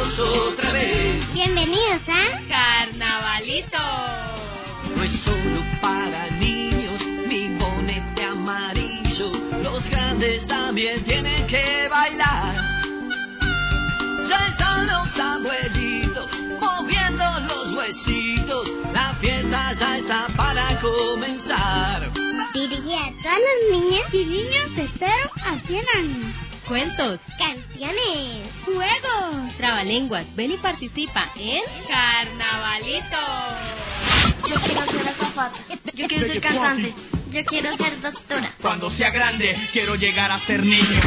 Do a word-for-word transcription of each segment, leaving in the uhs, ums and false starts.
juntos otra vez. Bienvenidos a Carnavalito. No es solo para niños, mi bonete amarillo. Los grandes también tienen que bailar. Ya están los abuelitos moviendo los huesitos. La fiesta ya está para comenzar. Diría a todas las niñas y niños de cero a cien años. Cuentos, Canciones, juegos, trabalenguas. Ven y participa en Carnavalito. yo quiero ser azafata, yo quiero ser cantante, yo quiero ser doctora. Cuando sea grande, quiero llegar a ser niño.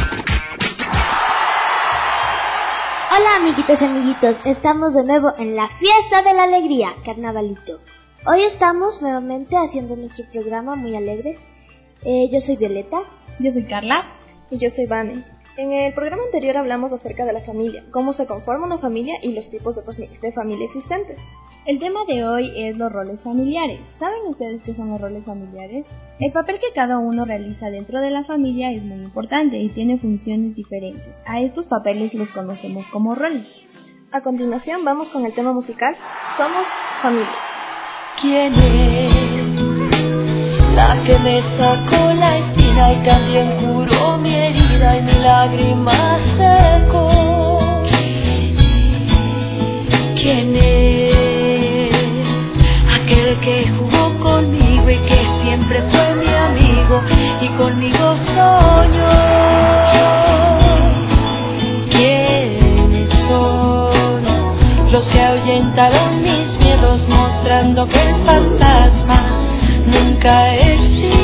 Hola amiguitos y amiguitos, estamos de nuevo en la fiesta de la alegría, Carnavalito. Hoy estamos nuevamente haciendo nuestro programa muy alegres. Eh, yo soy Violeta. Yo soy Carla. Y yo soy Vane. En el programa anterior hablamos acerca de la familia, cómo se conforma una familia y los tipos de, de familia existentes. El tema de hoy es los roles familiares. ¿Saben ustedes qué son los roles familiares? El papel que cada uno realiza dentro de la familia es muy importante y tiene funciones diferentes. A estos papeles los conocemos como roles. A continuación vamos con el tema musical, Somos Familia. ¿Quién es la que me sacó la espina y también curó mi herida y mi lágrima secó? ¿Quién es aquel que jugó conmigo y que siempre fue mi amigo y conmigo soñó? ¿Quiénes son los que ahuyentaron mis miedos mostrando que el fantasma nunca existió?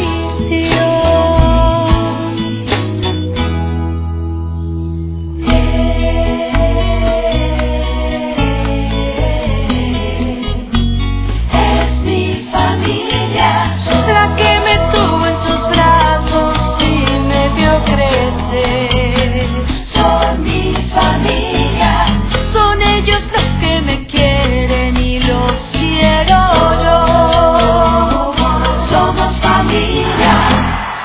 Es mi familia, la que me tuvo en sus brazos y me vio crecer. Son mi familia, son ellos los que me quieren y los quiero yo. Somos familia.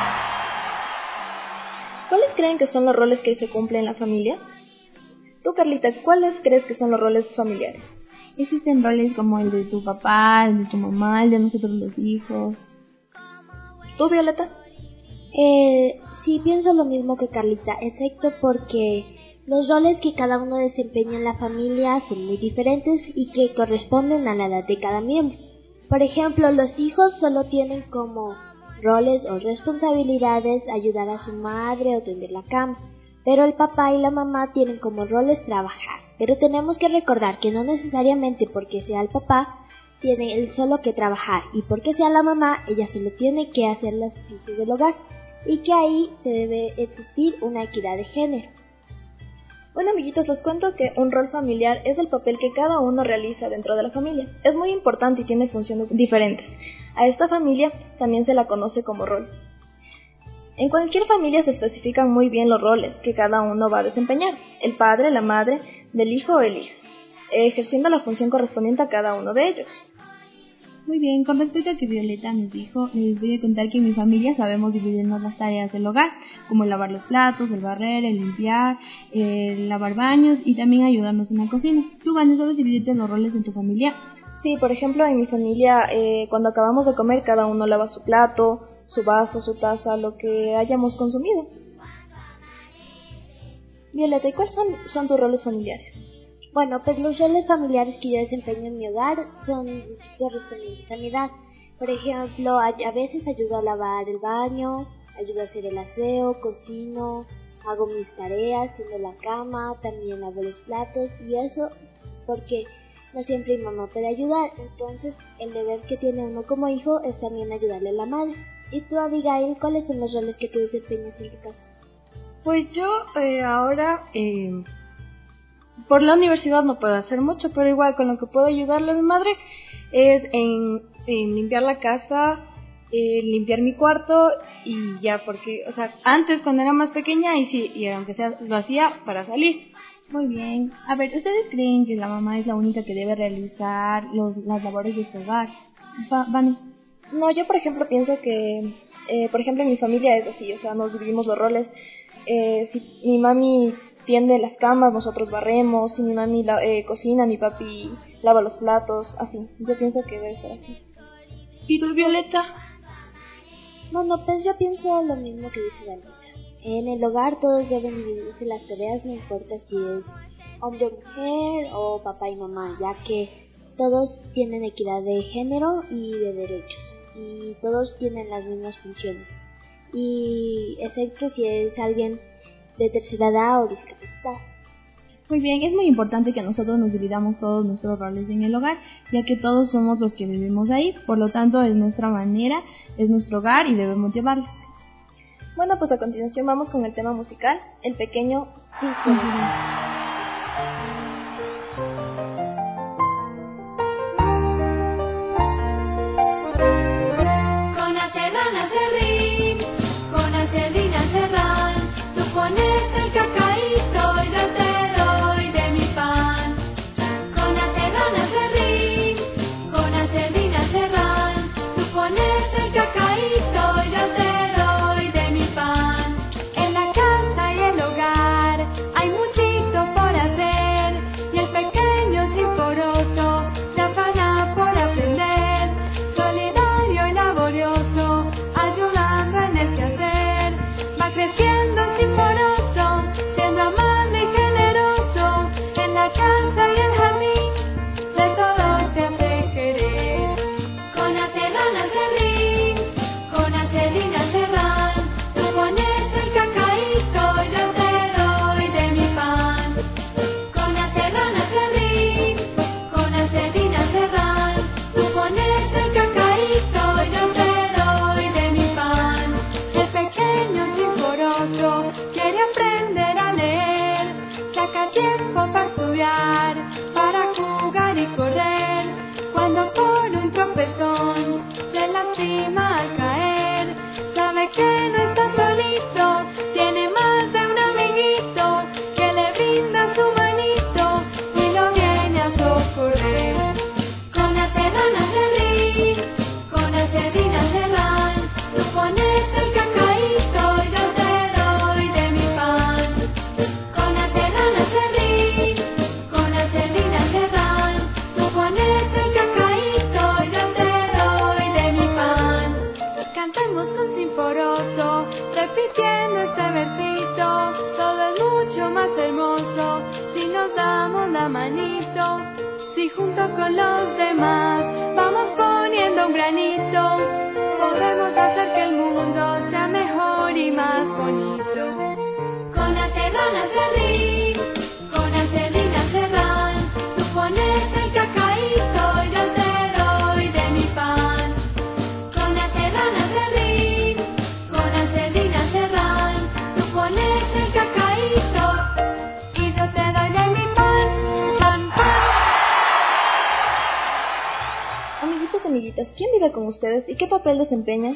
¿Cuáles creen que son los roles que se cumplen en la familia? Tú, Carlita, ¿cuáles crees que son los roles familiares? Existen roles como el de tu papá, el de tu mamá, el de nosotros los hijos. ¿Tú, Violeta? Eh, sí, pienso lo mismo que Carlita, excepto porque los roles que cada uno desempeña en la familia son muy diferentes y que corresponden a la edad de cada miembro. Por ejemplo, los hijos solo tienen como roles o responsabilidades ayudar a su madre o tender la cama, pero el papá y la mamá tienen como roles trabajar. Pero tenemos que recordar que no necesariamente porque sea el papá tiene él solo que trabajar y porque sea la mamá ella solo tiene que hacer los oficios del hogar, y que ahí se debe existir una equidad de género. Bueno, amiguitos, les cuento que un rol familiar es el papel que cada uno realiza dentro de la familia. Es muy importante y tiene funciones diferentes. A esta familia también se la conoce como rol. En cualquier familia se especifican muy bien los roles que cada uno va a desempeñar: el padre, la madre, del hijo o el hijo, ejerciendo la función correspondiente a cada uno de ellos. Muy bien, con respecto a que Violeta nos dijo, les voy a contar que en mi familia sabemos dividirnos las tareas del hogar, como el lavar los platos, el barrer, el limpiar, el lavar baños y también ayudarnos en la cocina. ¿Tú, Vane, sabes dividirte los roles en tu familia? Sí, por ejemplo, en mi familia, eh, cuando acabamos de comer, cada uno lava su plato, su vaso, su taza, lo que hayamos consumido. Violeta, ¿y cuáles son, son tus roles familiares? Bueno, pues los roles familiares que yo desempeño en mi hogar son correspondientes a mi edad. Por ejemplo, a, a veces ayudo a lavar el baño, ayudo a hacer el aseo, cocino, hago mis tareas, tiendo la cama, también lavo los platos y eso porque no siempre mi mamá puede ayudar. Entonces, el deber que tiene uno como hijo es también ayudarle a la madre. ¿Y tú, Abigail, cuáles son los roles que tú desempeñas en tu casa? Pues yo eh, ahora... Eh... Por la universidad no puedo hacer mucho, pero igual con lo que puedo ayudarle a mi madre es en, en limpiar la casa, en limpiar mi cuarto y ya, porque, o sea, antes cuando era más pequeña y sí, y aunque sea lo hacía para salir. Muy bien. A ver, ¿ustedes creen que la mamá es la única que debe realizar los, las labores de su hogar? Va, Vane. No, yo por ejemplo pienso que, eh, por ejemplo en mi familia es así, o sea, nos dividimos los roles. Eh, si mi mami tiende las camas, nosotros barremos, si mi mami la, eh, cocina, mi papi lava los platos, así. Yo pienso que debe ser así. ¿Y tú, Violeta? Bueno, pues yo pienso lo mismo que dice Dalila. En el hogar todos deben dividirse las tareas, no importa si es hombre o mujer o papá y mamá, ya que todos tienen equidad de género y de derechos, y todos tienen las mismas funciones, y excepto si es alguien de tercera edad o discapacitado. Muy bien, es muy importante que nosotros nos dividamos todos nuestros roles en el hogar, ya que todos somos los que vivimos ahí, por lo tanto es nuestra manera, es nuestro hogar y debemos llevarlos. Bueno, pues a continuación vamos con el tema musical, El Pequeño Sinforoso. Con acerrán, acerrín, con acerrín, acerrán, tú pones el cacaíto y yo te doy de mi pan. Con acerrán, acerrín, con acerrín, acerrán, tú pones el cacaíto y yo te doy de mi pan. En la casa y el hogar hay muchito por hacer, y el pequeño sinforoso se afana por aprender, solidario y laborioso, ayudando en el quehacer. Va creciendo sinforoso, siendo amable y generoso, en la casa y el jardín, de todo se hace querer. Con acerrán, acerrín, con acerrín, acerrán, tú pones el cacaíto y yo te doy de mi pan. Con acerrán, acerrín, con acerrín, acerrán, tú pones el cacaíto y yo te doy de mi pan. El pequeño sinforoso quiere aprender a leer, saca tiempo para estudiar, para jugar y correr. Cuando por un tropezón se lastima al caer, sabe que no está solito, tiene más de un amiguito que le brinda su manito y lo viene a socorrer. Con acerrán, acerrín, con acerrín, acerrán, tú pones el cacaíto y yo te doy de mi pan. Con acerrán, acerrín, con acerrín, acerrán, tú pones el cacaíto y yo te doy de mi pan. Cantamos con sinforoso, repitiendo este versito, todo es mucho más hermoso si nos damos la manito, si junto con los demás vamos poniendo un granito, podemos hacer que el mundo sea mejor y más bonito. Con acerrán, acerrín, con acerrín, acerrán, tú pones el cacaíto y yo te doy de mi pan. Con acerrán, acerrín, con acerrín, acerrán, tú pones el cacaíto y yo te doy de mi pan. Pan, pan. Amiguitos, amiguitas, ¿quién vive con ustedes y qué papel desempeña?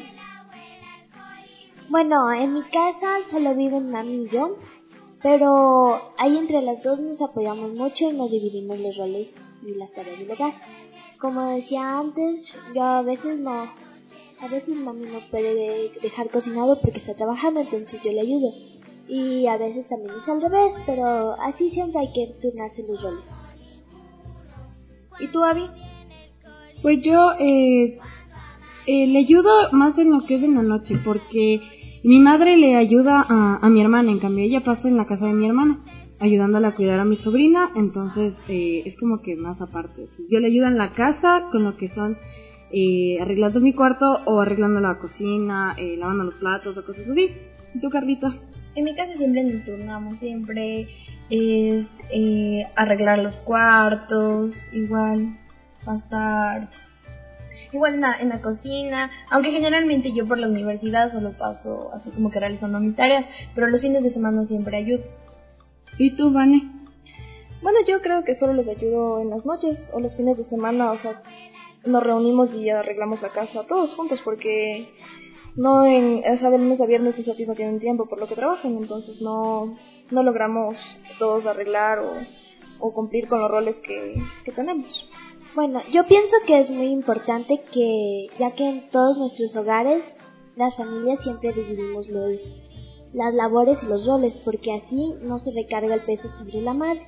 Bueno, en mi casa solo viven mami y yo, pero ahí entre las dos nos apoyamos mucho y nos dividimos los roles y las tareas del hogar. Como decía antes, yo a veces no, a veces mami no puede dejar cocinado porque está trabajando, entonces yo le ayudo. Y a veces también es al revés, pero así siempre hay que turnarse los roles. ¿Y tú, Abby? Pues yo eh, eh, le ayudo más en lo que es en la noche, porque mi madre le ayuda a, a mi hermana, en cambio ella pasa en la casa de mi hermana, ayudándola a cuidar a mi sobrina, entonces eh, es como que más aparte. Yo le ayudo en la casa con lo que son eh, arreglando mi cuarto o arreglando la cocina, eh, lavando los platos o cosas así. ¿Y tú, Carlita? En mi casa siempre nos turnamos, siempre es eh, arreglar los cuartos, igual pasar, igual en la, en la cocina, aunque generalmente yo por la universidad solo paso así como que realizando mis tareas, pero los fines de semana siempre ayudo. ¿Y tú, Vane? Bueno, yo creo que solo les ayudo en las noches o los fines de semana, o sea, nos reunimos y arreglamos la casa todos juntos porque no en, o sea, de lunes a viernes mis papis no tienen tiempo por lo que trabajan, entonces no, no logramos todos arreglar o, o cumplir con los roles que, que tenemos. Bueno, yo pienso que es muy importante que, ya que en todos nuestros hogares, las familias siempre dividimos los, las labores y los roles, porque así no se recarga el peso sobre la madre.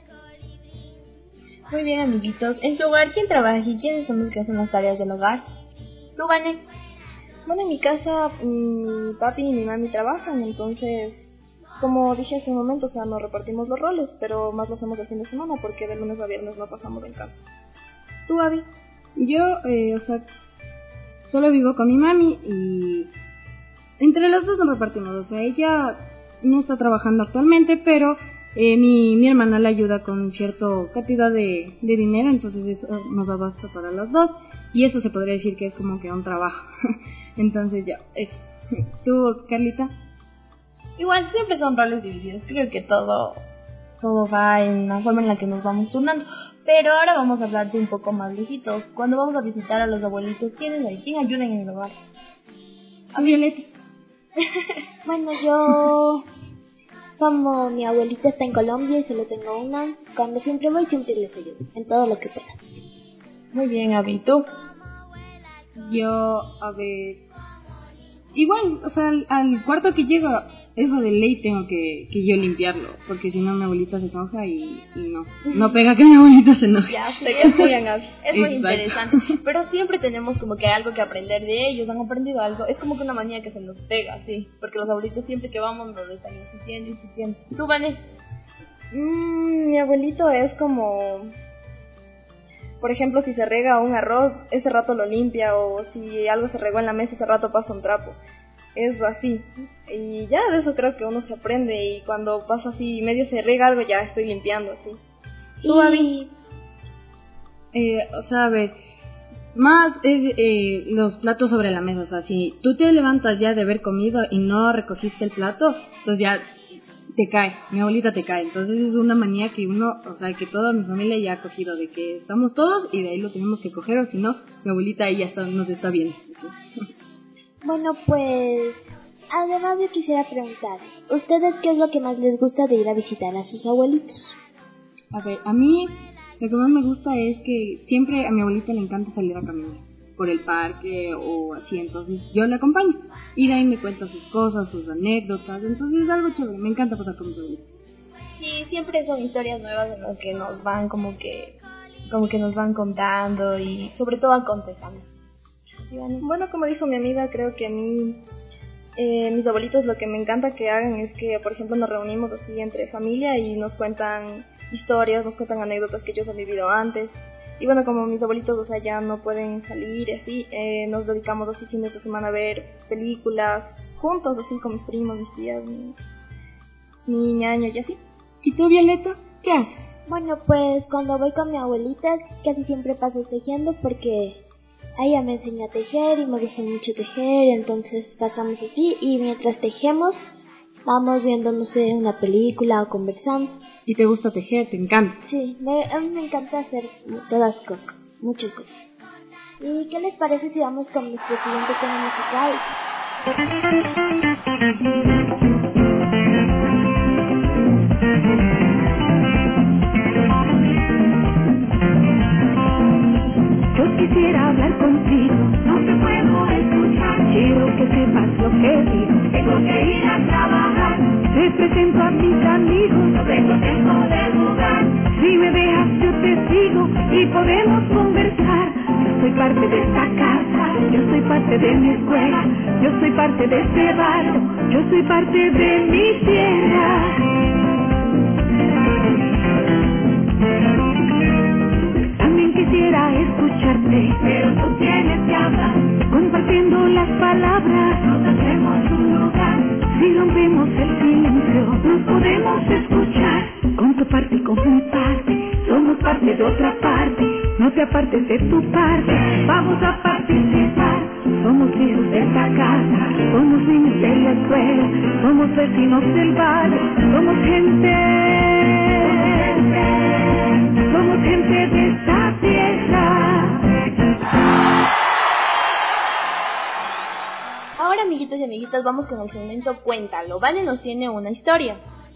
Muy bien, amiguitos. En tu hogar, ¿quién trabaja aquí? ¿Quiénes son los que hacen las tareas del hogar? ¿Tú, Vane? Bueno, en mi casa, mi papi y mi mami trabajan, entonces, como dije hace un momento, o sea, nos repartimos los roles, pero más lo hacemos el fin de semana, porque de lunes a viernes no pasamos en casa. ¿Tú, Abby? Yo, eh, o sea, solo vivo con mi mami y entre las dos nos repartimos. O sea, ella no está trabajando actualmente, pero eh, mi, mi hermana le ayuda con cierta cantidad de, de dinero, entonces eso nos da basta para las dos. Y eso se podría decir que es como que un trabajo. Entonces ya, eso. ¿Tú, Carlita? Igual, siempre son roles divididos. Creo que todo, todo va en la forma en la que nos vamos turnando. Pero ahora vamos a hablar de un poco más lejitos. Cuando vamos a visitar a los abuelitos, ¿quiénes hay? ¿Quién ayuda en el hogar? A Violeta. Bueno, yo... Como mi abuelita está en Colombia y solo tengo una, cuando siempre voy siempre les ayudo, en todo lo que pueda. Muy bien, Abby, ¿tú? Yo, a ver... Igual, o sea, al, al cuarto que llego, eso de ley tengo que, que yo limpiarlo, porque si no mi abuelita se enoja y, y no, no pega que mi abuelita se enoje. Ya, es muy, es muy Exacto. interesante, pero siempre tenemos como que algo que aprender de ellos, han aprendido algo, es como que una manía que se nos pega, sí, porque los abuelitos siempre que vamos nos están insistiendo, insistiendo. ¿Tú, Vanessa? Mm, mi abuelito es como... Por ejemplo, si se rega un arroz, ese rato lo limpia, o si algo se regó en la mesa, ese rato pasa un trapo. Es así. Y ya de eso creo que uno se aprende, y cuando pasa así, medio se rega algo, ya estoy limpiando, así. ¿Tú, Abby? Eh, o sea, a ver, más es eh, los platos sobre la mesa. O sea, si tú te levantas ya de haber comido y no recogiste el plato, entonces ya... te cae, mi abuelita te cae. Entonces es una manía que uno, o sea, que toda mi familia ya ha cogido, de que estamos todos y de ahí lo tenemos que coger, o si no, mi abuelita ahí ya está, nos está viendo. Bueno, pues, además yo quisiera preguntar, ¿ustedes qué es lo que más les gusta de ir a visitar a sus abuelitos? A ver, a mí lo que más me gusta es que siempre a mi abuelita le encanta salir a caminar por el parque o así, entonces yo le acompaño y de ahí me cuenta sus cosas, sus anécdotas, entonces es algo chévere, me encanta pasar con mis abuelitos. Sí, siempre son historias nuevas en las que nos van como que como que nos van contando y sobre todo aconsejando. Bueno, como dijo mi amiga, creo que a mí eh, mis abuelitos lo que me encanta que hagan es que, por ejemplo, nos reunimos así entre familia y nos cuentan historias, nos cuentan anécdotas que ellos han vivido antes. Y bueno, como mis abuelitos, o sea, ya no pueden salir y así, eh, nos dedicamos así fines de semana a ver películas juntos, así con mis primos, mis tías, mi, mi ñaño y así. ¿Y tú, Violeta? ¿Qué haces? Bueno, pues cuando voy con mi abuelita casi siempre paso tejiendo porque ella me enseñó a tejer y me gusta mucho tejer, entonces pasamos así y mientras tejemos vamos viendo, no sé, una película o conversando. ¿Y te gusta tejer? ¿Te encanta? Sí, me, a mí me encanta hacer todas cosas, muchas cosas. ¿Y qué les parece si vamos con nuestro siguiente tema musical? Yo quisiera hablar contigo, no te puedo escuchar. Quiero que sepas lo que digo. Tengo que ir a trabajar. Te presento a mis amigos, no tengo tiempo de jugar. Si me dejas yo te sigo y podemos conversar. Yo soy parte de esta casa, yo soy parte de mi escuela, yo soy parte de este barrio, yo soy parte de mi tierra. También quisiera escucharte, pero tú tienes que hablar. Compartiendo las palabras, nos hacemos un lugar. Si rompemos el silencio, nos podemos escuchar. Con tu parte y con mi parte, somos parte de otra parte. No te apartes de tu parte, vamos a participar. Somos hijos de esta casa, somos niños de la escuela, somos vecinos del barrio, somos gente, somos gente de esta tierra. Ahora, amiguitos y amiguitas, vamos con el segmento Cuéntalo. Vane nos tiene una historia.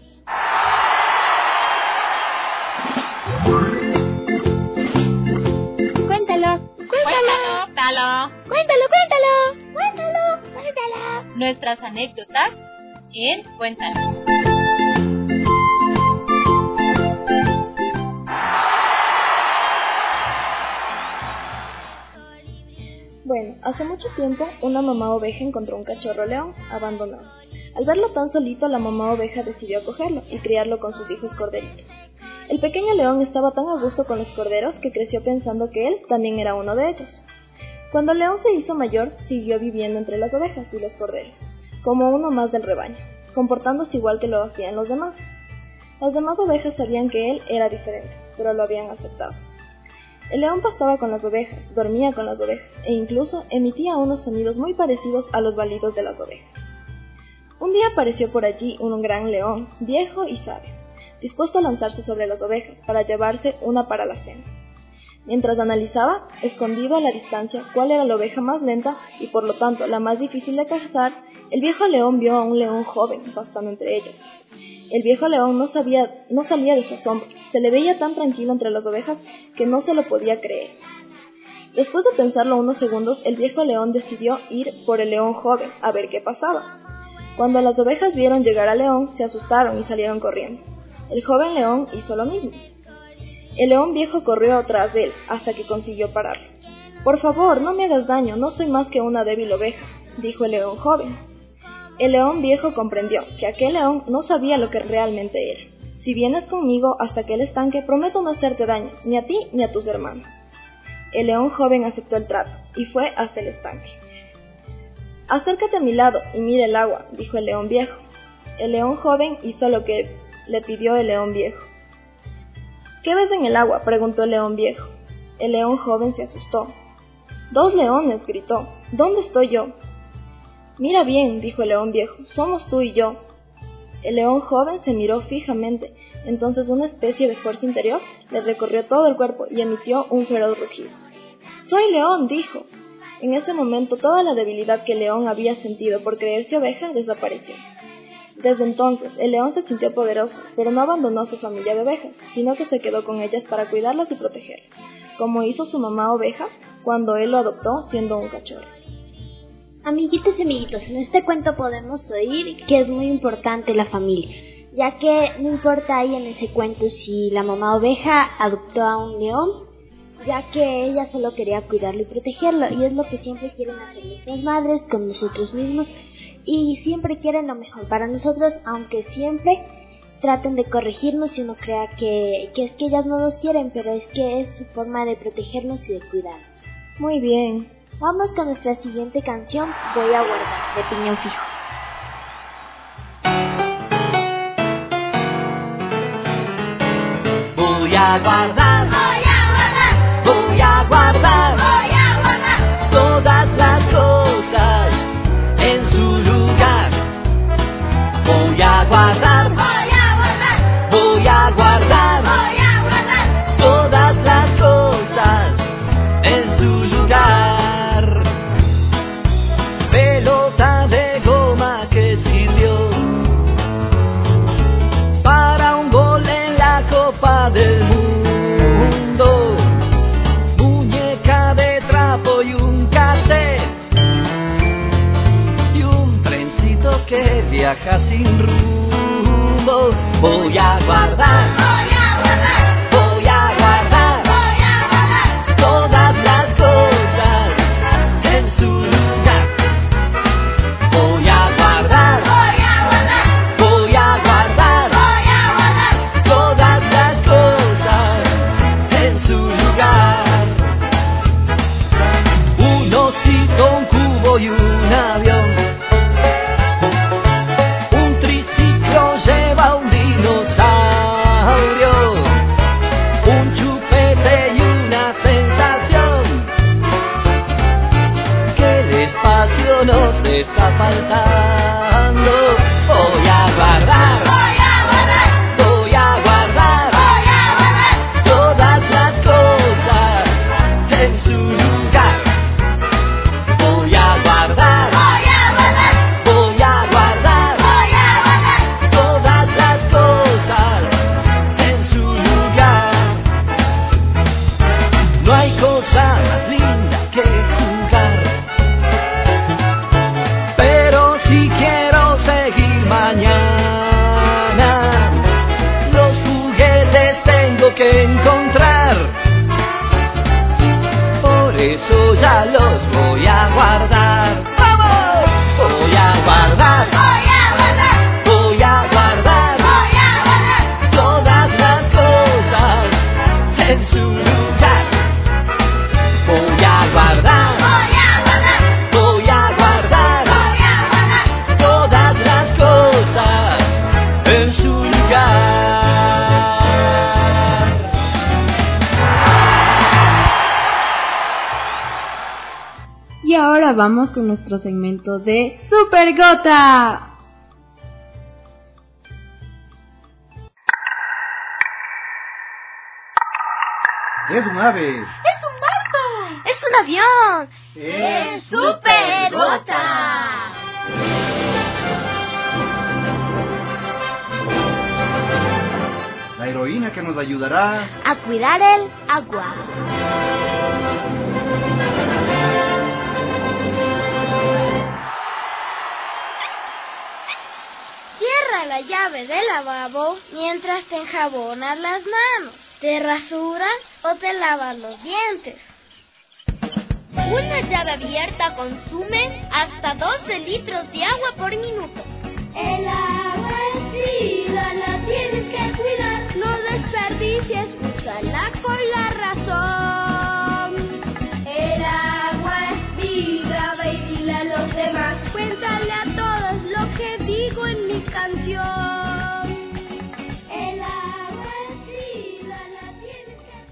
Cuéntalo. Cuéntalo. Cuéntalo. Cuéntalo, cuéntalo. Cuéntalo, cuéntalo. Nuestras anécdotas en Cuéntanos. Bueno, hace mucho tiempo una mamá oveja encontró un cachorro león abandonado. Al verlo tan solito, la mamá oveja decidió acogerlo y criarlo con sus hijos corderitos. El pequeño león estaba tan a gusto con los corderos que creció pensando que él también era uno de ellos. Cuando el león se hizo mayor, siguió viviendo entre las ovejas y los corderos, como uno más del rebaño, comportándose igual que lo hacían los demás. Las demás ovejas sabían que él era diferente, pero lo habían aceptado. El león pastaba con las ovejas, dormía con las ovejas e incluso emitía unos sonidos muy parecidos a los balidos de las ovejas. Un día apareció por allí un gran león, viejo y sabio, dispuesto a lanzarse sobre las ovejas para llevarse una para la cena. Mientras analizaba, escondido a la distancia, cuál era la oveja más lenta y por lo tanto la más difícil de cazar, el viejo león vio a un león joven pastando entre ellas. El viejo león no, sabía, no salía de su asombro, se le veía tan tranquilo entre las ovejas que no se lo podía creer. Después de pensarlo unos segundos, el viejo león decidió ir por el león joven a ver qué pasaba. Cuando las ovejas vieron llegar al león, se asustaron y salieron corriendo. El joven león hizo lo mismo. El león viejo corrió tras de él hasta que consiguió pararlo. «Por favor, no me hagas daño, no soy más que una débil oveja», dijo el león joven. El león viejo comprendió que aquel león no sabía lo que realmente era. «Si vienes conmigo hasta aquel estanque, prometo no hacerte daño, ni a ti ni a tus hermanos». El león joven aceptó el trato y fue hasta el estanque. «Acércate a mi lado y mira el agua», dijo el león viejo. El león joven hizo lo que le pidió el león viejo. «¿Qué ves en el agua?», preguntó el león viejo. El león joven se asustó. «Dos leones», gritó. «¿Dónde estoy yo?». «Mira bien», dijo el león viejo, «somos tú y yo». El león joven se miró fijamente, entonces una especie de fuerza interior le recorrió todo el cuerpo y emitió un feroz rugido. «¡Soy león!», dijo. En ese momento toda la debilidad que el león había sentido por creerse oveja desapareció. Desde entonces, el león se sintió poderoso, pero no abandonó a su familia de ovejas, sino que se quedó con ellas para cuidarlas y protegerlas, como hizo su mamá oveja cuando él lo adoptó siendo un cachorro. Amiguitos y amiguitos, en este cuento podemos oír que es muy importante la familia, ya que no importa ahí en ese cuento si la mamá oveja adoptó a un león, ya que ella solo quería cuidarlo y protegerlo, y es lo que siempre quieren hacer nuestras madres con nosotros mismos, y siempre quieren lo mejor para nosotros, aunque siempre traten de corregirnos y uno crea que, que es que ellas no nos quieren, pero es que es su forma de protegernos y de cuidarnos. Muy bien. Vamos con nuestra siguiente canción, Voy a guardar, de Piñón Fijo. Voy a guardar, voy a guardar, voy a guardar, voy a guardar todas las cosas en su lugar. Voy a guardar, voy a guardar, voy a guardar, voy a guardar todas las cosas en su lugar. Pelota de goma que sirvió para un gol en la Copa del Mundo, muñeca de trapo y un cassette y un trencito que viaja sin rumbo. Voy a guardar, voy a guardar, voy a guardar, voy a guardar todas las cosas en su lugar. Voy a guardar, voy a guardar, voy a guardar, voy a guardar todas las cosas en su lugar. Un osito, un cubo y un avión. Un triciclo lleva un dinosaurio. Un chupete y una sensación que el espacio nos está faltando. Voy a guardar, voy a guardar, voy a guardar, voy a guardar todas las cosas en su lugar. Voy a guardar, voy a guardar, voy a guardar, voy a guardar todas las cosas en su lugar. No hay cosa más linda que jugar, pero que encontrar. Por eso ya los voy a guardar. ¡Vamos! Voy a guardar. Voy a guardar. Voy a guardar. Voy a guardar. Todas las cosas en su lugar. Voy a guardar. Voy a guardar. Voy a guardar. Voy a guardar. Todas las cosas en su lugar. Y ahora vamos con nuestro segmento de Super Gota. Es un ave. ¡Es un barco! ¡Es un avión! ¡Es Super Gota! La heroína que nos ayudará A cuidar el agua. Cierra la llave del lavabo mientras te enjabonas las manos, te rasuras o te lavas los dientes. Una llave abierta consume hasta doce litros de agua por minuto. El agua es vida, la tienes que cuidar. No desperdicies, úsala con la razón. El agua es vida, ve y dile a los demás. Cuéntale a todos lo que digo en mi canción. El agua es vida, la tienes que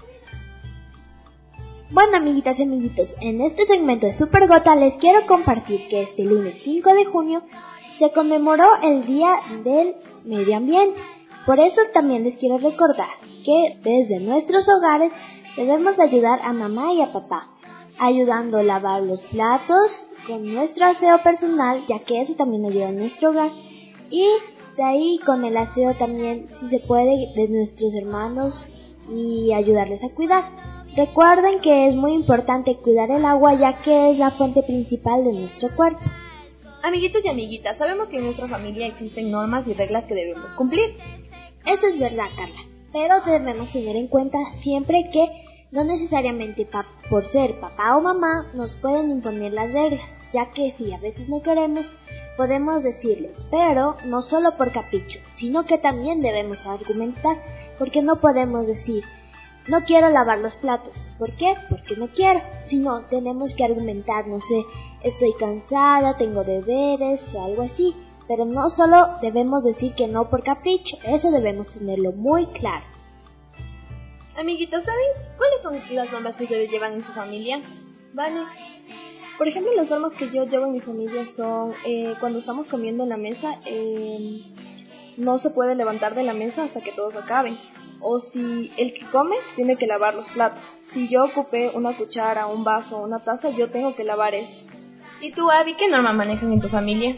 cuidar. Bueno, amiguitas y amiguitos, en este segmento de Super Gota les quiero compartir que este lunes cinco de junio se conmemoró el Día del Medio Ambiente. Por eso también les quiero recordar que desde nuestros hogares debemos ayudar a mamá y a papá, ayudando a lavar los platos con nuestro aseo personal, ya que eso también ayuda a nuestro hogar, y de ahí con el aseo también, si se puede, de nuestros hermanos y ayudarles a cuidar. Recuerden que es muy importante cuidar el agua, ya que es la fuente principal de nuestro cuerpo. Amiguitos y amiguitas, sabemos que en nuestra familia existen normas y reglas que debemos cumplir. Eso es verdad, Carla, pero debemos tener en cuenta siempre que no necesariamente pa- por ser papá o mamá nos pueden imponer las reglas, ya que si a veces no queremos, podemos decirles, pero no solo por capricho, sino que también debemos argumentar, porque no podemos decir, no quiero lavar los platos. ¿Por qué? Porque no quiero. Sino tenemos que argumentar, no sé, estoy cansada, tengo deberes o algo así. Pero no solo debemos decir que no por capricho, eso debemos tenerlo muy claro. Amiguitos, ¿saben cuáles son las normas que ustedes llevan en su familia? Vale. Por ejemplo, las normas que yo llevo en mi familia son, eh, cuando estamos comiendo en la mesa, eh, no se puede levantar de la mesa hasta que todos acaben. O si el que come tiene que lavar los platos. Si yo ocupé una cuchara, un vaso o una taza, yo tengo que lavar eso. ¿Y tú, Abby, qué norma manejan en tu familia?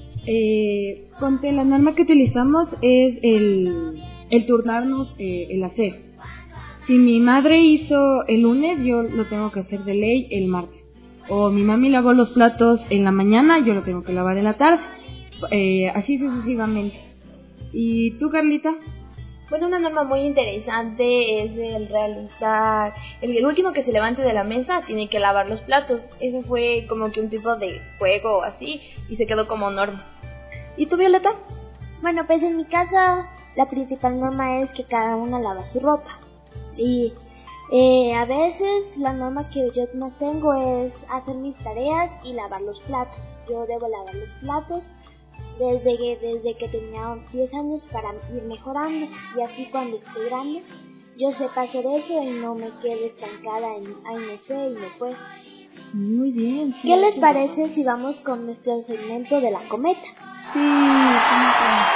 Eh, ponte, la norma que utilizamos es el, el turnarnos eh, el aseo. Si mi madre hizo el lunes, yo lo tengo que hacer de ley el martes. O mi mami lavó los platos en la mañana, yo lo tengo que lavar en la tarde. Eh, así sucesivamente. ¿Y tú, Carlita? Bueno, una norma muy interesante es el realizar, el, el último que se levante de la mesa tiene que lavar los platos. Eso fue como que un tipo de juego así y se quedó como norma. ¿Y tú, Violeta? Bueno, pues en mi casa la principal norma es que cada una lava su ropa. Y eh, a veces la norma que yo más tengo es hacer mis tareas y lavar los platos. Yo debo lavar los platos desde que, desde que tenía diez años para ir mejorando, y así cuando esté grande yo sepa hacer eso y no me quede estancada en ay no sé y no puedo. Muy bien. Sí, ¿Qué les sí. parece si vamos con nuestro segmento de la cometa? Sí, cometa.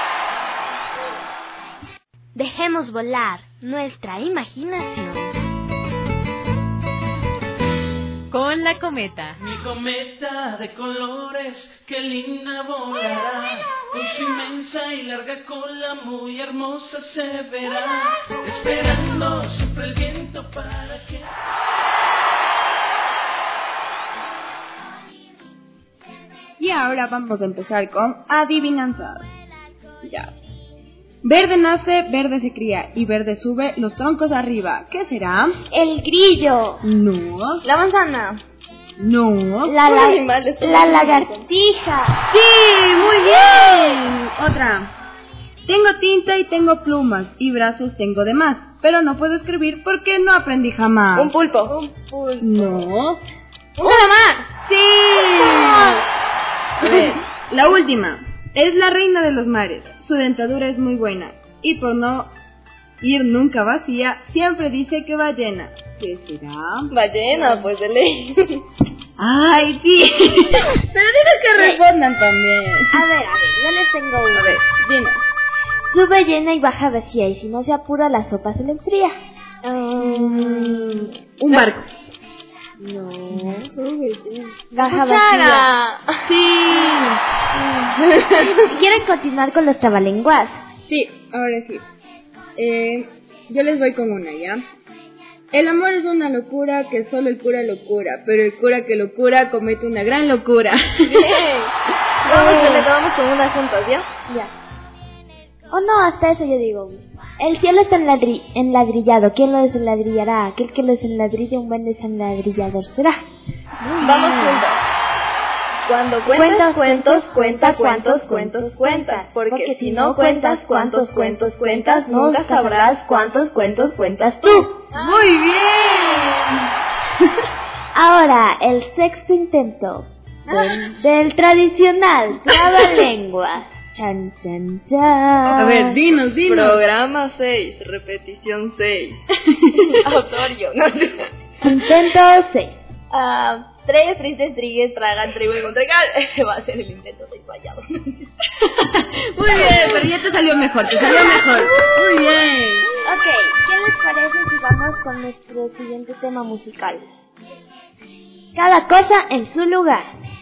Dejemos volar nuestra imaginación. Con la cometa. Mi cometa de colores, qué linda volará. Con su inmensa y larga cola, muy hermosa se verá. Esperando siempre el viento para que... Y ahora vamos a empezar con adivinanzas. Ya. Verde nace, verde se cría, y verde sube los troncos arriba. ¿Qué será? El grillo. No. La manzana. No. La, la, la lagartija. Sí, muy bien. Otra. Tengo tinta y tengo plumas, y brazos tengo de más, pero no puedo escribir porque no aprendí jamás. Un pulpo. Un pulpo. No. Un calamar. Sí. La última. Es la reina de los mares. Su dentadura es muy buena. Y por no ir nunca vacía, siempre dice que va llena. ¿Qué será? Ballena, pues de ley. Ay, sí. Pero diles que respondan también. A ver, a ver, yo les tengo una. A ver, dime. Sube llena y baja vacía, y si no se apura la sopa se le enfría. Um, un barco. No. Baja Cuchara. vacía. Sí. ¿Quieren continuar con los trabalenguas? Sí, ahora sí. Eh, yo les voy con una, ¿ya? El amor es una locura que solo el cura lo cura, pero el cura que lo cura comete una gran locura. Bien. Vamos, que le tomamos con una juntas, ¿ya? Ya. Oh no, hasta eso yo digo. El cielo está enladri- enladrillado. ¿Quién lo desenladrillará? Aquel que lo desenladrilla un buen desenladrillador será. Vamos juntos. Cuando cuentas cuentos, cuenta cuántos cuentos cuentas. Porque, Porque si no cuentas cuántos cuentos cuentas, nunca sabrás cuántos cuentos cuentas tú. Muy bien. Ahora, el sexto intento del, del tradicional trabalenguas. Chan, chan, chan. A ver, dinos, dinos. Programa seis, repetición seis. Autorio, no. Intento seis. Ah, tres tristes trigues tragan trigo en un trigal. Ese va a ser el intento seis fallado. Muy bien, pero ya te salió mejor, te salió mejor. Muy bien. Ok, ¿qué les parece si vamos con nuestro siguiente tema musical? Cada cosa en su lugar.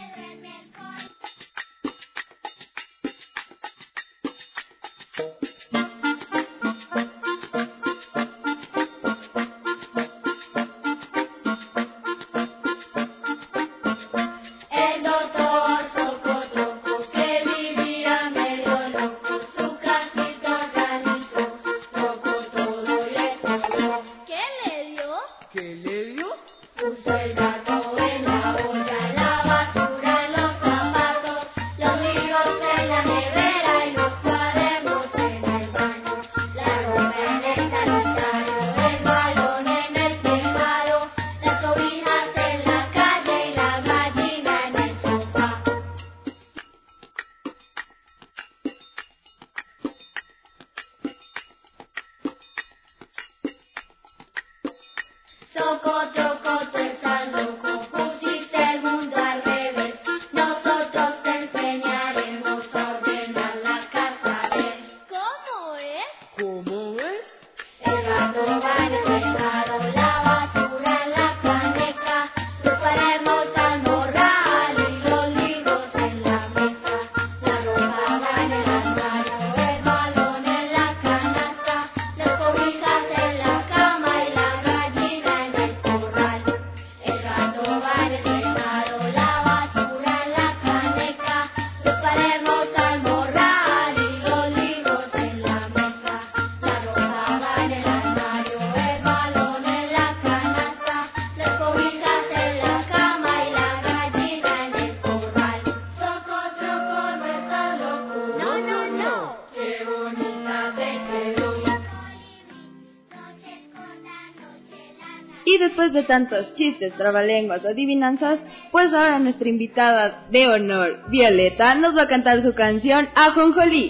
Y después de tantos chistes, trabalenguas, adivinanzas, pues ahora nuestra invitada de honor, Violeta, nos va a cantar su canción Ajonjolí.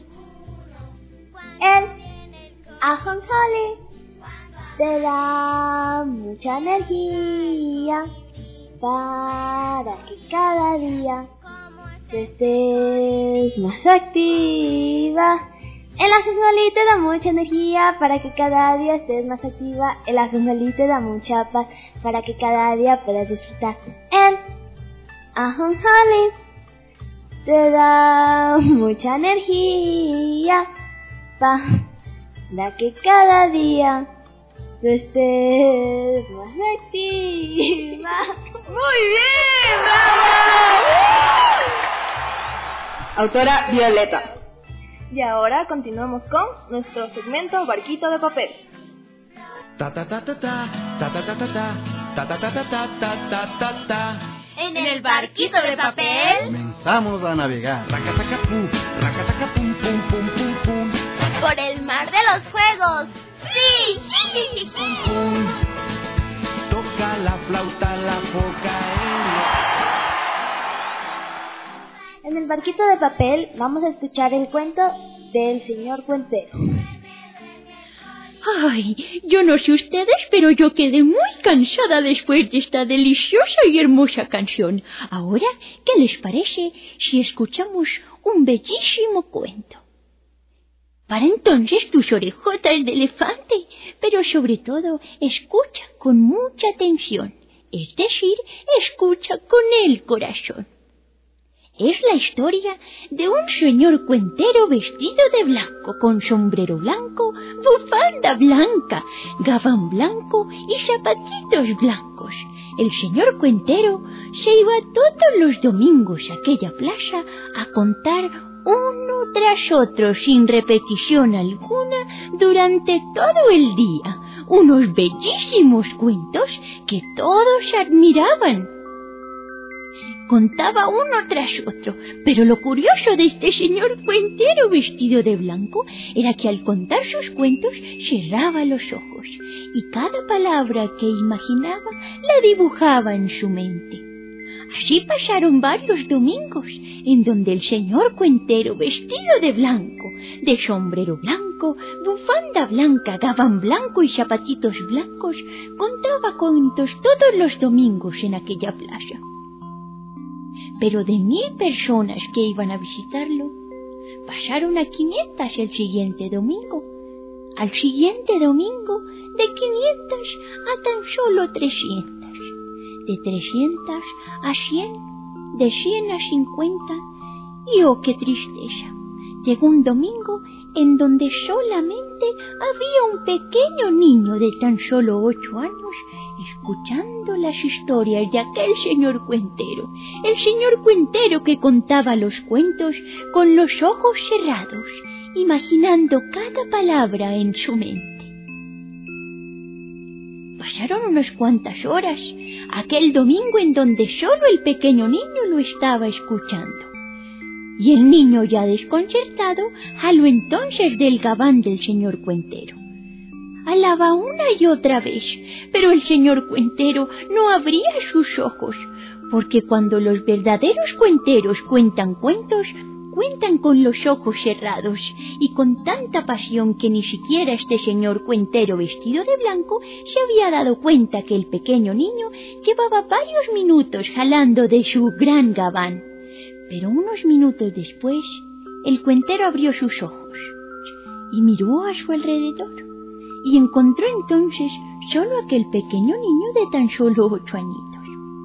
El ajonjolí te da mucha energía para que cada día estés más activa. El ajonjolí te da mucha energía para que cada día estés más activa. El ajonjolí te da mucha paz para que cada día puedas disfrutar. El ajonjolí te da mucha energía para que cada día tú estés más activa. Muy bien, bravo. Autora Violeta. Y ahora continuamos con nuestro segmento Barquito de Papel. Ta ta ta ta ta ta ta ta ta ta ta ta ta ta ta ta ta ta. En el barquito de papel comenzamos a navegar. Racatacapum, racatacapum, pum pum pum pum. Por el mar de los juegos. ¡Sí! Pum, pum. Toca la flauta la foca En el barquito de papel vamos a escuchar el cuento del señor cuentero. Ay, yo no sé ustedes, pero yo quedé muy cansada después de esta deliciosa y hermosa canción. Ahora, ¿qué les parece si escuchamos un bellísimo cuento? Para entonces tus orejotas de elefante, pero sobre todo escucha con mucha atención, es decir, escucha con el corazón. Es la historia de un señor cuentero vestido de blanco, con sombrero blanco, bufanda blanca, gabán blanco y zapatitos blancos. El señor cuentero se iba todos los domingos a aquella plaza a contar uno tras otro, sin repetición alguna, durante todo el día, unos bellísimos cuentos que todos admiraban. Contaba uno tras otro, pero lo curioso de este señor cuentero vestido de blanco era que al contar sus cuentos cerraba los ojos y cada palabra que imaginaba la dibujaba en su mente. Así pasaron varios domingos en donde el señor cuentero vestido de blanco, de sombrero blanco, bufanda blanca, gabán blanco y zapatitos blancos, contaba cuentos todos los domingos en aquella plaza. Pero de mil personas que iban a visitarlo, pasaron a quinientas el siguiente domingo. Al siguiente domingo, de quinientas a tan solo trescientas. De trescientas a cien, de cien a cincuenta. Y oh, qué tristeza. Llegó un domingo en donde solamente había un pequeño niño de tan solo ocho años escuchando las historias de aquel señor cuentero, el señor cuentero que contaba los cuentos con los ojos cerrados, imaginando cada palabra en su mente. Pasaron unas cuantas horas, aquel domingo en donde solo el pequeño niño lo estaba escuchando. Y el niño, ya desconcertado, jaló entonces del gabán del señor cuentero. Alaba una y otra vez, pero el señor cuentero no abría sus ojos, porque cuando los verdaderos cuenteros cuentan cuentos, cuentan con los ojos cerrados y con tanta pasión que ni siquiera este señor cuentero vestido de blanco se había dado cuenta que el pequeño niño llevaba varios minutos jalando de su gran gabán. Pero unos minutos después, el cuentero abrió sus ojos y miró a su alrededor. Y encontró entonces solo aquel pequeño niño de tan solo ocho añitos.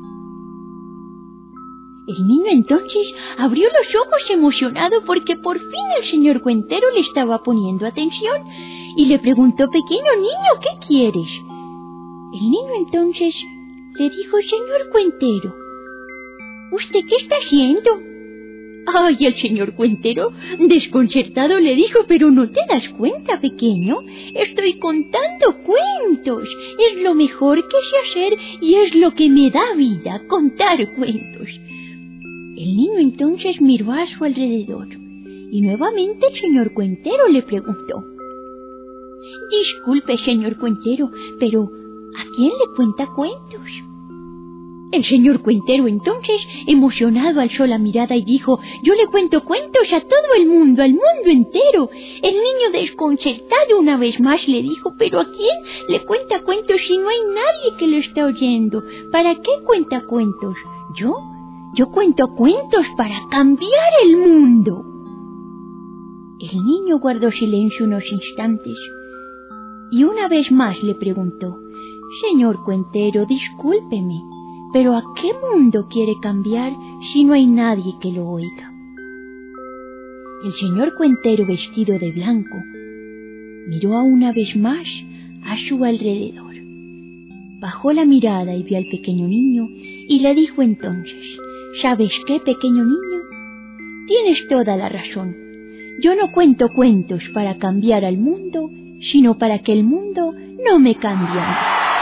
El niño entonces abrió los ojos emocionado porque por fin el señor cuentero le estaba poniendo atención y le preguntó: pequeño niño, ¿qué quieres? El niño entonces le dijo: señor cuentero, ¿usted qué está haciendo? Ay, el señor cuentero, desconcertado, le dijo: pero no te das cuenta, pequeño, estoy contando cuentos, es lo mejor que sé hacer y es lo que me da vida, contar cuentos. El niño entonces miró a su alrededor y nuevamente el señor cuentero le preguntó: disculpe, señor cuentero, pero ¿a quién le cuenta cuentos? El señor cuentero entonces, emocionado, alzó la mirada y dijo: yo le cuento cuentos a todo el mundo, al mundo entero. El niño, desconcertado una vez más, le dijo: pero ¿a quién le cuenta cuentos si no hay nadie que lo está oyendo? ¿Para qué cuenta cuentos? ¿Yo? Yo cuento cuentos para cambiar el mundo. El niño guardó silencio unos instantes y una vez más le preguntó: señor cuentero, discúlpeme, ¿pero a qué mundo quiere cambiar si no hay nadie que lo oiga? El señor cuentero, vestido de blanco, miró a una vez más a su alrededor. Bajó la mirada y vio al pequeño niño y le dijo entonces: ¿sabes qué, pequeño niño? Tienes toda la razón. Yo no cuento cuentos para cambiar al mundo, sino para que el mundo no me cambiara.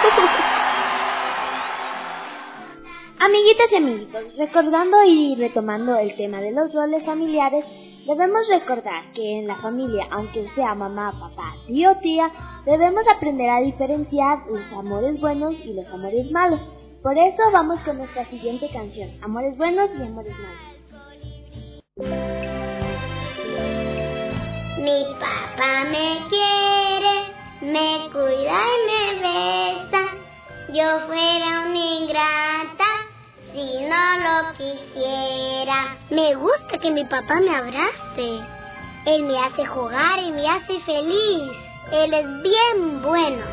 Amiguitas y amiguitos, recordando y retomando el tema de los roles familiares, debemos recordar que en la familia, aunque sea mamá, papá, tío o tía, debemos aprender a diferenciar los amores buenos y los amores malos. Por eso vamos con nuestra siguiente canción, Amores Buenos y Amores Malos. Mi papá me quiere, me cuida y me besa. Yo fuera una ingrata si no lo quisiera. Me gusta que mi papá me abrace. Él me hace jugar y me hace feliz. Él es bien bueno.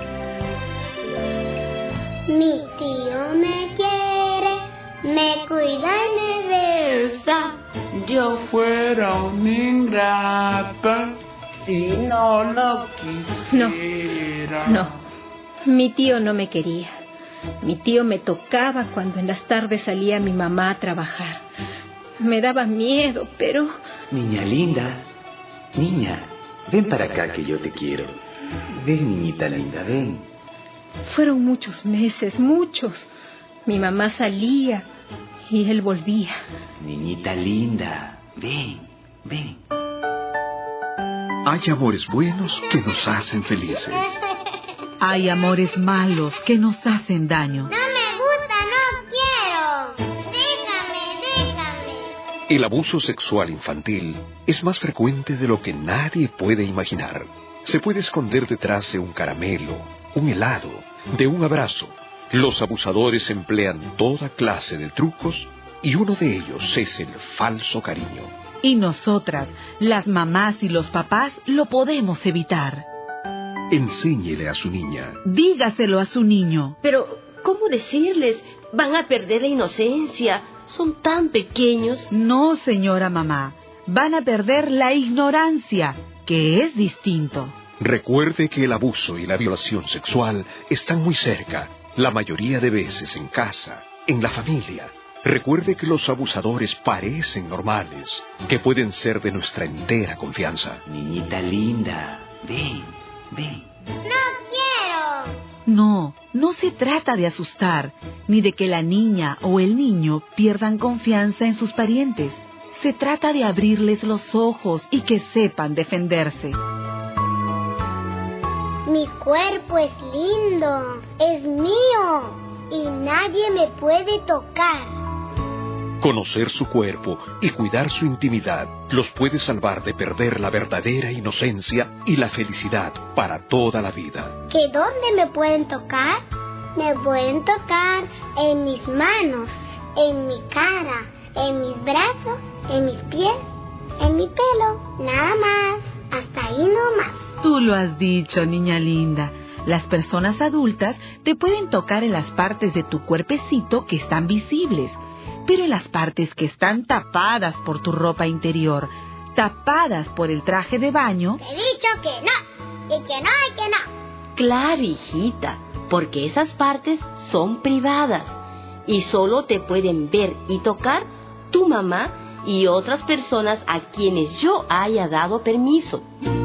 Mi tío me quiere, me cuida y me besa. Yo fuera una ingrata si no lo quisiera. No, no, mi tío no me quería. Mi tío me tocaba cuando en las tardes salía mi mamá a trabajar. Me daba miedo, pero... Niña linda, niña, ven para acá que yo te quiero. Ven, niñita linda, ven. Fueron muchos meses, muchos. Mi mamá salía y él volvía. Niñita linda, ven, ven. Hay amores buenos que nos hacen felices. Hay amores malos que nos hacen daño. No me gusta, no quiero. Déjame, déjame. El abuso sexual infantil es más frecuente de lo que nadie puede imaginar. Se puede esconder detrás de un caramelo, un helado, de un abrazo. Los abusadores emplean toda clase de trucos y uno de ellos es el falso cariño. Y nosotras, las mamás y los papás, lo podemos evitar. Enséñele a su niña. Dígaselo a su niño. Pero, ¿cómo decirles? Van a perder la inocencia. Son tan pequeños. No, señora mamá. Van a perder la ignorancia, que es distinto. Recuerde que el abuso y la violación sexual están muy cerca, la mayoría de veces en casa, en la familia. Recuerde que los abusadores parecen normales, que pueden ser de nuestra entera confianza. Niñita linda, ven, ven. ¡No quiero! No, no se trata de asustar, ni de que la niña o el niño pierdan confianza en sus parientes. Se trata de abrirles los ojos y que sepan defenderse. Mi cuerpo es lindo, es mío y nadie me puede tocar. Conocer su cuerpo y cuidar su intimidad los puede salvar de perder la verdadera inocencia y la felicidad para toda la vida. ¿Que dónde me pueden tocar? Me pueden tocar en mis manos, en mi cara, en mis brazos, en mis pies, en mi pelo, nada más, hasta ahí nomás. Tú lo has dicho, niña linda. Las personas adultas te pueden tocar en las partes de tu cuerpecito que están visibles, pero en las partes que están tapadas por tu ropa interior, tapadas por el traje de baño... He dicho que no, y que no, y que no. Claro, hijita, porque esas partes son privadas y solo te pueden ver y tocar tu mamá y otras personas a quienes yo haya dado permiso.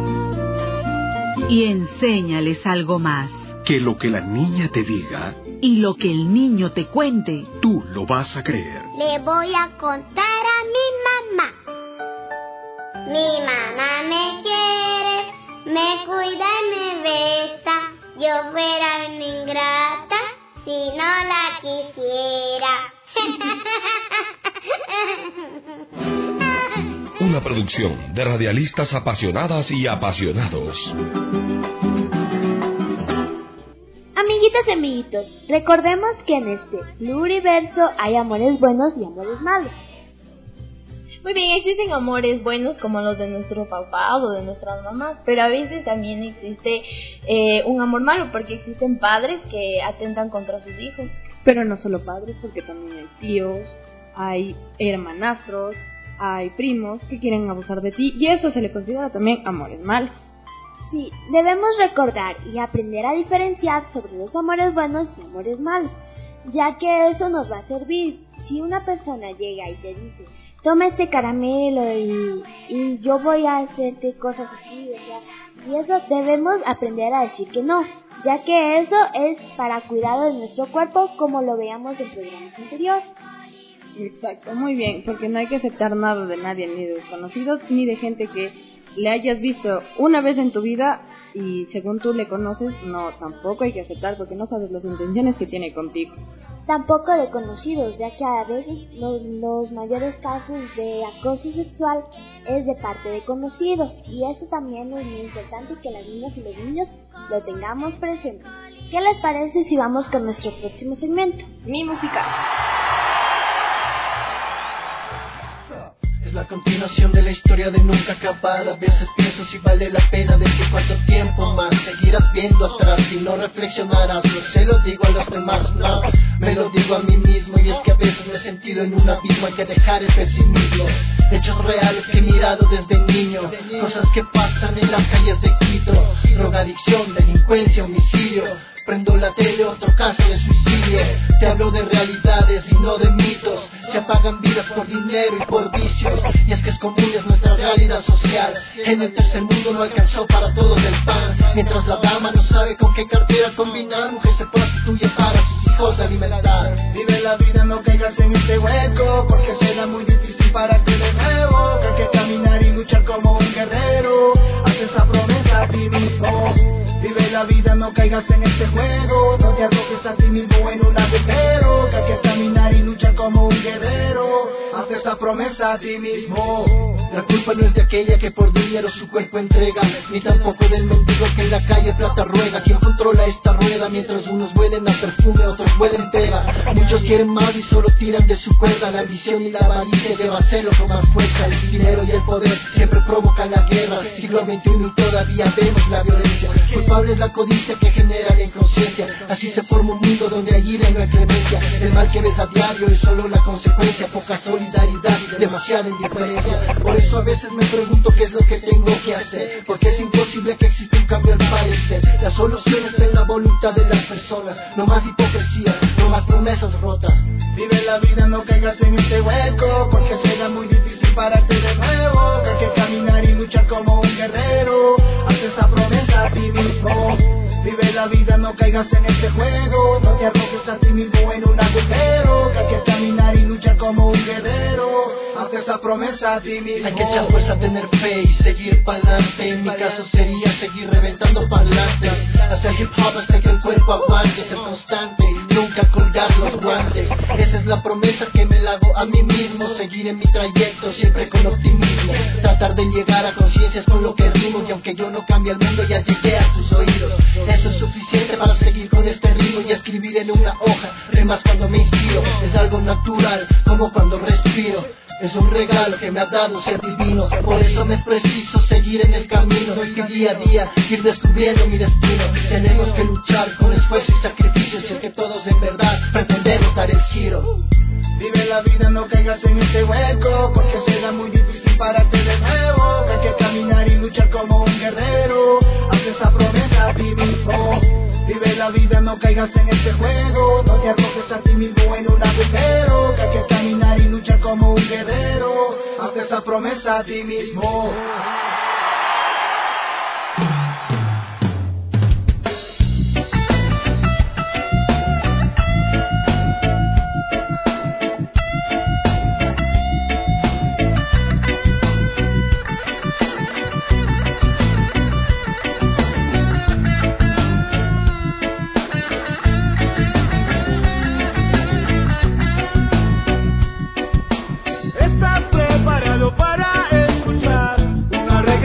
Y enséñales algo más. Que lo que la niña te diga y lo que el niño te cuente, tú lo vas a creer. Le voy a contar a mi mamá. Mi mamá me quiere, me cuida y me besa. Yo fuera una ingrata si no la quisiera. Una producción de radialistas apasionadas y apasionados. Amiguitas y amiguitos, recordemos que en este pluriverso hay amores buenos y amores malos. Muy bien, existen amores buenos como los de nuestro papá o de nuestras mamás, pero a veces también existe eh, un amor malo porque existen padres que atentan contra sus hijos. Pero no solo padres, porque también hay tíos, hay hermanastros, hay primos que quieren abusar de ti y eso se le considera también amores malos. Sí, debemos recordar y aprender a diferenciar sobre los amores buenos y amores malos, ya que eso nos va a servir. Si una persona llega y te dice toma este caramelo y, y yo voy a hacerte cosas así, o sea, y eso debemos aprender a decir que no, ya que eso es para cuidado de nuestro cuerpo, como lo veíamos en programas anteriores. Exacto, muy bien, porque no hay que aceptar nada de nadie, ni de desconocidos, ni de gente que le hayas visto una vez en tu vida y según tú le conoces, no, tampoco hay que aceptar porque no sabes las intenciones que tiene contigo. Tampoco de conocidos, ya que a veces los, los mayores casos de acoso sexual es de parte de conocidos, y eso también es muy importante que las niñas y los niños lo tengamos presente. ¿Qué les parece si vamos con nuestro próximo segmento? Mi musical. Es la continuación de la historia de nunca acabar. A veces pienso si vale la pena decir cuánto tiempo más seguirás viendo atrás y no reflexionarás. No se lo digo a los demás, no, me lo digo a mí mismo. Y es que a veces me he sentido en un abismo, hay que dejar el pesimismo. Hechos reales que he mirado desde niño, cosas que pasan en las calles de Quito. Drogadicción, delincuencia, homicidio. Prendo la tele, otro caso de suicidio. Te hablo de realidades y no de mitos. Se apagan vidas por dinero y por vicios. Y es que es común, es nuestra realidad social. En el tercer mundo no alcanzó para todos el pan. Mientras la dama no sabe con qué cartera combinar, mujer se prostituye para sus hijos alimentar. Vive la vida, no caigas en este hueco, porque será muy difícil pararte de nuevo. Que hay que caminar y luchar como un guerrero. Haz esa promesa a ti mismo. Vive la vida, no caigas en este juego. No te arrojes a ti mismo en un agujero. Que hay que caminar y luchar como un guerrero. Haz esa promesa a ti mismo. La culpa no es de aquella que por dinero su cuerpo entrega, ni tampoco del mendigo que en la calle plata ruega. Quien controla esta rueda mientras unos huelen a perfume, otros huelen pega. Muchos quieren más y solo tiran de su cuerda. La ambición y la avaricia lleva a hacerlo con más fuerza. El dinero y el poder siempre provocan la guerra. Siglo veintiuno y todavía vemos la violencia. Culpable es la codicia que genera la inconsciencia. Así se forma un mundo donde hay ira y no hay clemencia. El mal que ves a diario es solo la consecuencia. Poca solidaridad, demasiada indiferencia. Por eso a veces me pregunto qué es lo que tengo que hacer, porque es imposible que exista un cambio al parecer. La solución está en la voluntad de las personas. No más hipocresía, no más promesas rotas. Vive la vida, no caigas en este hueco, porque será muy difícil pararte de nuevo. Que hay que caminar y luchar como un guerrero. Haz esa promesa a ti mismo. Vive la vida, no caigas en este juego. No te arrojes a ti mismo en un agujero. Que hay que caminar y luchar como un guerrero. Haz esa promesa a ti mismo. Hay que echar fuerza, tener fe y seguir pa'lante. En mi caso sería seguir reventando parlantes. Hacer hip hop hasta que el cuerpo aguante. Ser constante y nunca colgar los guantes. Esa es la promesa que me la hago a mí mismo. Seguir en mi trayecto siempre con optimismo. Tratar de llegar a conciencias con lo que rimo. Y aunque yo no cambie el mundo, ya llegué a tus oídos. Eso es suficiente para seguir con este ritmo y escribir en una hoja rimas cuando me inspiro. Es algo natural, como cuando respiro. Es un regalo que me ha dado ser divino. Por eso me es preciso seguir en el camino y día a día ir descubriendo mi destino. Tenemos que luchar con esfuerzo y sacrificio, si es que todos en verdad pretendemos dar el giro. Vive la vida, no caigas en ese hueco, porque será muy difícil pararte de nuevo. Que hay que caminar y luchar como un guerrero. Haz esa promesa a ti mismo. Vive la vida, no caigas en este juego. No te arrojes a ti mismo en un agujero. Que hay que caminar y luchar como un guerrero. Haz esa promesa a ti mismo. ¿Estás preparado para escuchar una regla?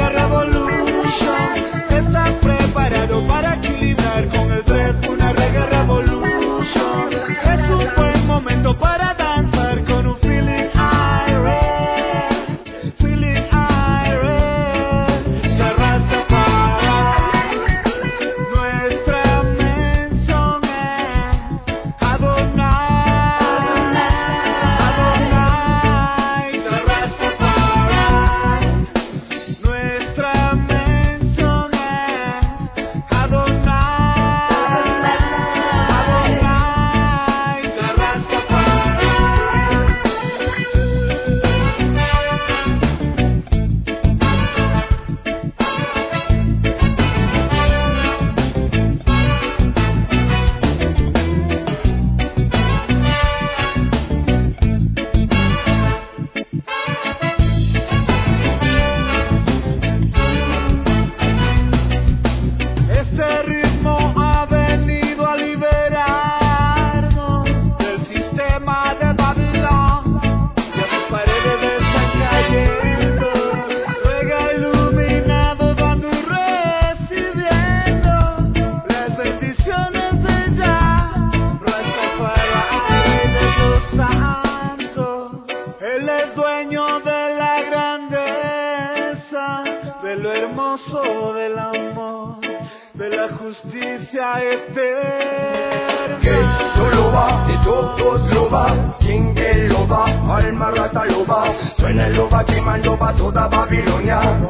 meter. Que esto lo va, de todos lo va, quien que lo va, alma rata lo va, suena el loba quemando va toda Babilonia.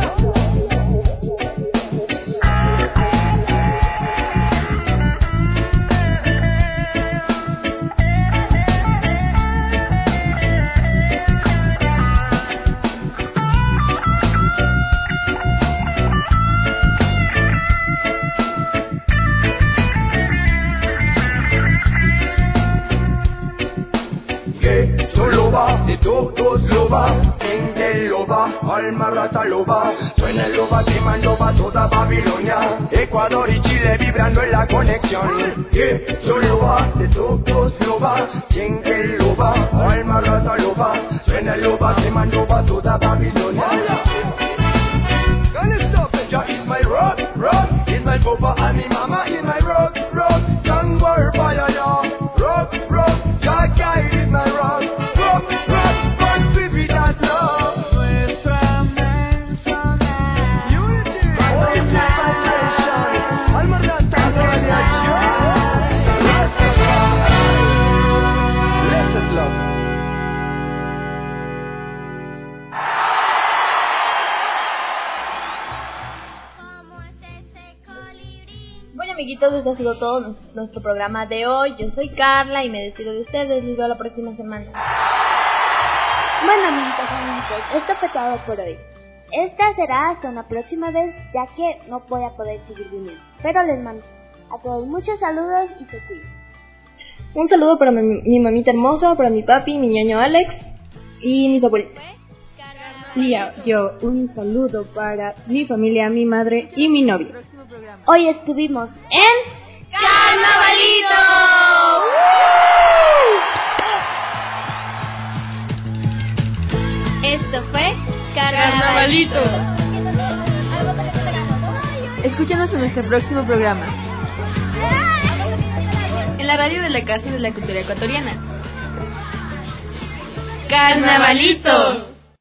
De todos lo va, siente lo va, alma rata lo va, suena el loba quemando va toda Babilonia. Ecuador y Chile vibrando en la conexión. Que solo va, de todos lo va, siente lo va, alma rata lo va, suena el loba quemando va toda Babilonia. Gonna stop it, ya is my rock, rock, is my papa and my mama is my rock, rock, young world fire, ya, rock, rock, ya guide is my rock. Amiguitos, este ha sido todo nuestro programa de hoy. Yo soy Carla y me despido de ustedes. Les veo la próxima semana. Bueno, amiguitos, amiguitos, esto fue todo por hoy. Esta será hasta una próxima vez, ya que no voy a poder seguir viniendo. Pero les mando a todos muchos saludos y se cuiden. Un saludo para mi, mi mamita hermosa, para mi papi, mi ñaño Alex y mis abuelitos. Y yo un saludo para mi familia, mi madre y mi novio. Hoy estuvimos en ¡Carnavalito! Esto fue Carnavalito. Escúchanos en nuestro próximo programa. En la radio de la Casa de la Cultura Ecuatoriana. Carnavalito.